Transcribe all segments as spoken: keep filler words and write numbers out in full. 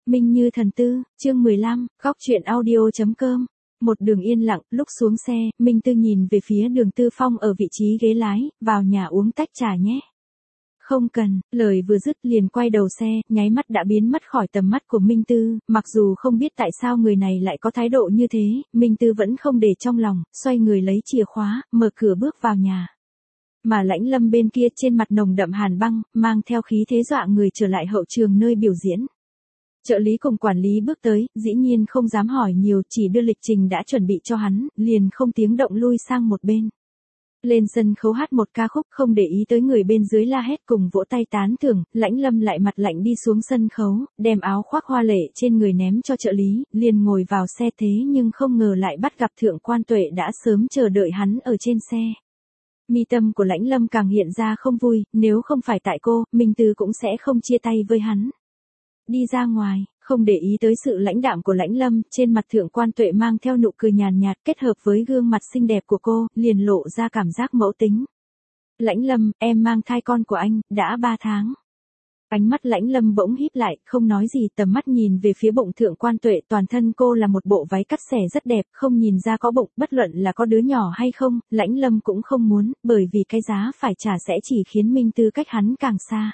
Minh Như Thần Tư, chương mười lăm, góc truyện audio.com. Một đường yên lặng, lúc xuống xe, Minh Tư nhìn về phía Đường Tư Phong ở vị trí ghế lái, vào nhà uống tách trà nhé. Không cần, lời vừa dứt liền quay đầu xe, nháy mắt đã biến mất khỏi tầm mắt của Minh Tư, mặc dù không biết tại sao người này lại có thái độ như thế, Minh Tư vẫn không để trong lòng, xoay người lấy chìa khóa, mở cửa bước vào nhà. Mà Lãnh Lâm bên kia trên mặt nồng đậm hàn băng, mang theo khí thế dọa người trở lại hậu trường nơi biểu diễn. Trợ lý cùng quản lý bước tới, dĩ nhiên không dám hỏi nhiều, chỉ đưa lịch trình đã chuẩn bị cho hắn, liền không tiếng động lui sang một bên. Lên sân khấu hát một ca khúc, không để ý tới người bên dưới la hét cùng vỗ tay tán thưởng, Lãnh Lâm lại mặt lạnh đi xuống sân khấu, đem áo khoác hoa lệ trên người ném cho trợ lý, liền ngồi vào xe thế nhưng không ngờ lại bắt gặp Thượng Quan Tuệ đã sớm chờ đợi hắn ở trên xe. Mi tâm của Lãnh Lâm càng hiện ra không vui, nếu không phải tại cô, Minh Tư cũng sẽ không chia tay với hắn. Đi ra ngoài, không để ý tới sự lãnh đạm của Lãnh Lâm, trên mặt Thượng Quan Tuệ mang theo nụ cười nhàn nhạt kết hợp với gương mặt xinh đẹp của cô, liền lộ ra cảm giác mẫu tính. Lãnh Lâm, em mang thai con của anh, đã ba tháng. Ánh mắt Lãnh Lâm bỗng híp lại, không nói gì, tầm mắt nhìn về phía bụng Thượng Quan Tuệ, toàn thân cô là một bộ váy cắt xẻ rất đẹp, không nhìn ra có bụng, bất luận là có đứa nhỏ hay không, Lãnh Lâm cũng không muốn, bởi vì cái giá phải trả sẽ chỉ khiến Minh Tư cách hắn càng xa.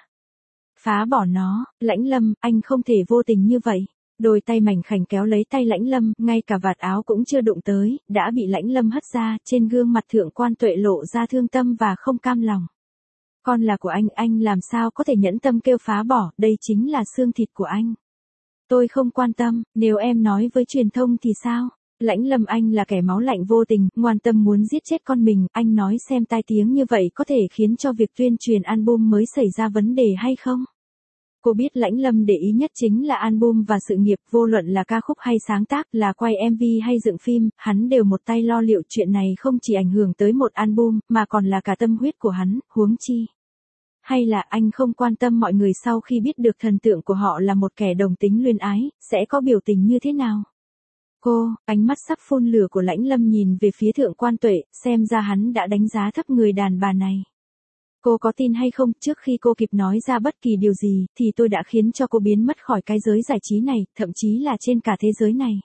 Phá bỏ nó, Lãnh Lâm, anh không thể vô tình như vậy. Đôi tay mảnh khảnh kéo lấy tay Lãnh Lâm, ngay cả vạt áo cũng chưa đụng tới, đã bị Lãnh Lâm hất ra, trên gương mặt Thượng Quan Tuệ lộ ra thương tâm và không cam lòng. Con là của anh, anh làm sao có thể nhẫn tâm kêu phá bỏ, đây chính là xương thịt của anh. Tôi không quan tâm, nếu em nói với truyền thông thì sao? Lãnh Lâm, anh là kẻ máu lạnh vô tình, ngoan tâm muốn giết chết con mình, anh nói xem tai tiếng như vậy có thể khiến cho việc tuyên truyền album mới xảy ra vấn đề hay không? Cô biết Lãnh Lâm để ý nhất chính là album và sự nghiệp, vô luận là ca khúc hay sáng tác, là quay em vê hay dựng phim, hắn đều một tay lo liệu, chuyện này không chỉ ảnh hưởng tới một album, mà còn là cả tâm huyết của hắn, huống chi. Hay là anh không quan tâm mọi người sau khi biết được thần tượng của họ là một kẻ đồng tính luyến ái, sẽ có biểu tình như thế nào? Cô, ánh mắt sắp phun lửa của Lãnh Lâm nhìn về phía Thượng Quan Tuệ, xem ra hắn đã đánh giá thấp người đàn bà này. Cô có tin hay không, trước khi cô kịp nói ra bất kỳ điều gì, thì tôi đã khiến cho cô biến mất khỏi cái giới giải trí này, thậm chí là trên cả thế giới này.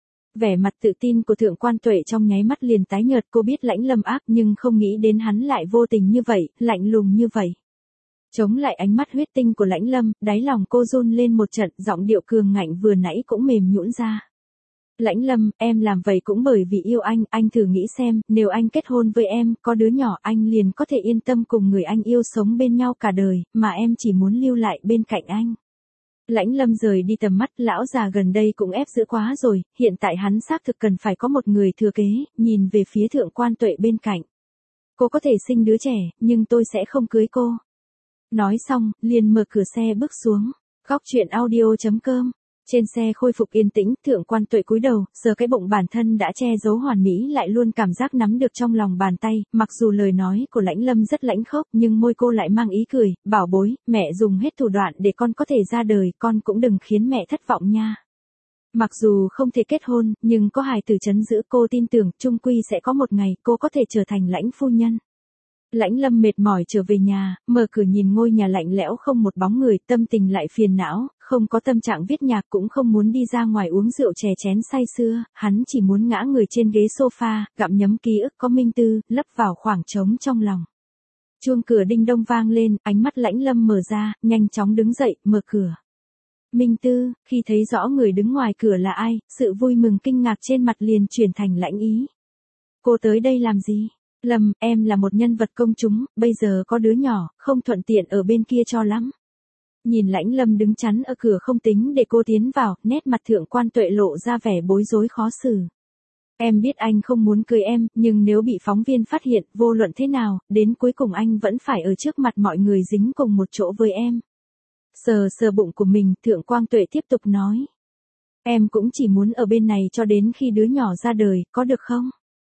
Vẻ mặt tự tin của Thượng Quan Tuệ trong nháy mắt liền tái nhợt, cô biết Lãnh Lâm ác nhưng không nghĩ đến hắn lại vô tình như vậy, lạnh lùng như vậy. Chống lại ánh mắt huyết tinh của Lãnh Lâm, đáy lòng cô run lên một trận, giọng điệu cường ngạnh vừa nãy cũng mềm nhũn ra. Lãnh Lâm, em làm vậy cũng bởi vì yêu anh, anh thử nghĩ xem, nếu anh kết hôn với em, có đứa nhỏ, anh liền có thể yên tâm cùng người anh yêu sống bên nhau cả đời, mà em chỉ muốn lưu lại bên cạnh anh. Lãnh Lâm rời đi tầm mắt, lão già gần đây cũng ép giữ quá rồi, hiện tại hắn xác thực cần phải có một người thừa kế, nhìn về phía Thượng Quan Tuệ bên cạnh. Cô có thể sinh đứa trẻ, nhưng tôi sẽ không cưới cô. Nói xong, liền mở cửa xe bước xuống. Góc truyện audio.com. Trên xe khôi phục yên tĩnh, Thượng Quan Tuệ cúi đầu, giờ cái bụng bản thân đã che giấu hoàn mỹ lại luôn cảm giác nắm được trong lòng bàn tay, mặc dù lời nói của Lãnh Lâm rất lãnh khốc, nhưng môi cô lại mang ý cười, bảo bối, mẹ dùng hết thủ đoạn để con có thể ra đời, con cũng đừng khiến mẹ thất vọng nha. Mặc dù không thể kết hôn, nhưng có hài tử trấn giữ, cô tin tưởng, chung quy sẽ có một ngày, cô có thể trở thành Lãnh phu nhân. Lãnh Lâm mệt mỏi trở về nhà, mở cửa nhìn ngôi nhà lạnh lẽo không một bóng người, tâm tình lại phiền não, không có tâm trạng viết nhạc cũng không muốn đi ra ngoài uống rượu chè chén say sưa, hắn chỉ muốn ngã người trên ghế sofa, gặm nhấm ký ức có Minh Tư, lấp vào khoảng trống trong lòng. Chuông cửa đinh đông vang lên, ánh mắt Lãnh Lâm mở ra, nhanh chóng đứng dậy, mở cửa. Minh Tư, khi thấy rõ người đứng ngoài cửa là ai, sự vui mừng kinh ngạc trên mặt liền chuyển thành lãnh ý. Cô tới đây làm gì? Lâm, em là một nhân vật công chúng, bây giờ có đứa nhỏ, không thuận tiện ở bên kia cho lắm. Nhìn Lãnh Lâm đứng chắn ở cửa không tính để cô tiến vào, nét mặt Thượng Quan Tuệ lộ ra vẻ bối rối khó xử. Em biết anh không muốn cưới em, nhưng nếu bị phóng viên phát hiện, vô luận thế nào, đến cuối cùng anh vẫn phải ở trước mặt mọi người dính cùng một chỗ với em. Sờ sờ bụng của mình, Thượng Quan Tuệ tiếp tục nói. Em cũng chỉ muốn ở bên này cho đến khi đứa nhỏ ra đời, có được không?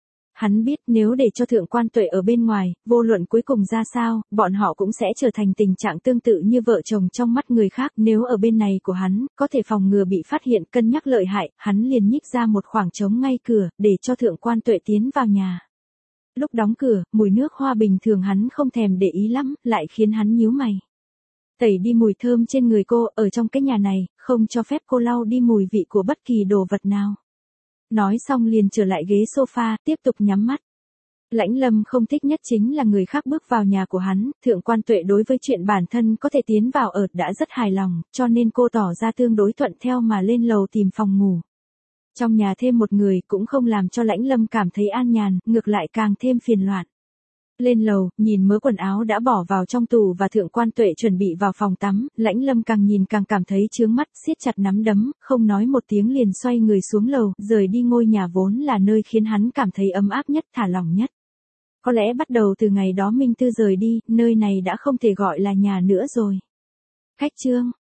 Hắn biết nếu để cho Thượng Quan Tuệ ở bên ngoài, vô luận cuối cùng ra sao, bọn họ cũng sẽ trở thành tình trạng tương tự như vợ chồng trong mắt người khác. Nếu ở bên này của hắn, có thể phòng ngừa bị phát hiện, cân nhắc lợi hại, hắn liền nhích ra một khoảng trống ngay cửa, để cho Thượng Quan Tuệ tiến vào nhà. Lúc đóng cửa, mùi nước hoa bình thường hắn không thèm để ý lắm, lại khiến hắn nhíu mày. Tẩy đi mùi thơm trên người cô, ở trong cái nhà này, không cho phép cô lau đi mùi vị của bất kỳ đồ vật nào. Nói xong liền trở lại ghế sofa, tiếp tục nhắm mắt. Lãnh Lâm không thích nhất chính là người khác bước vào nhà của hắn, Thượng Quan Tuệ đối với chuyện bản thân có thể tiến vào ở đã rất hài lòng, cho nên cô tỏ ra tương đối thuận theo mà lên lầu tìm phòng ngủ. Trong nhà thêm một người cũng không làm cho Lãnh Lâm cảm thấy an nhàn, ngược lại càng thêm phiền loạn. Lên lầu, nhìn mớ quần áo đã bỏ vào trong tủ và Thượng Quan Tuệ chuẩn bị vào phòng tắm, Lãnh Lâm càng nhìn càng cảm thấy chướng mắt, siết chặt nắm đấm, không nói một tiếng liền xoay người xuống lầu, rời đi ngôi nhà vốn là nơi khiến hắn cảm thấy ấm áp nhất, thả lỏng nhất. Có lẽ bắt đầu từ ngày đó Minh Tư rời đi, nơi này đã không thể gọi là nhà nữa rồi. Khách trương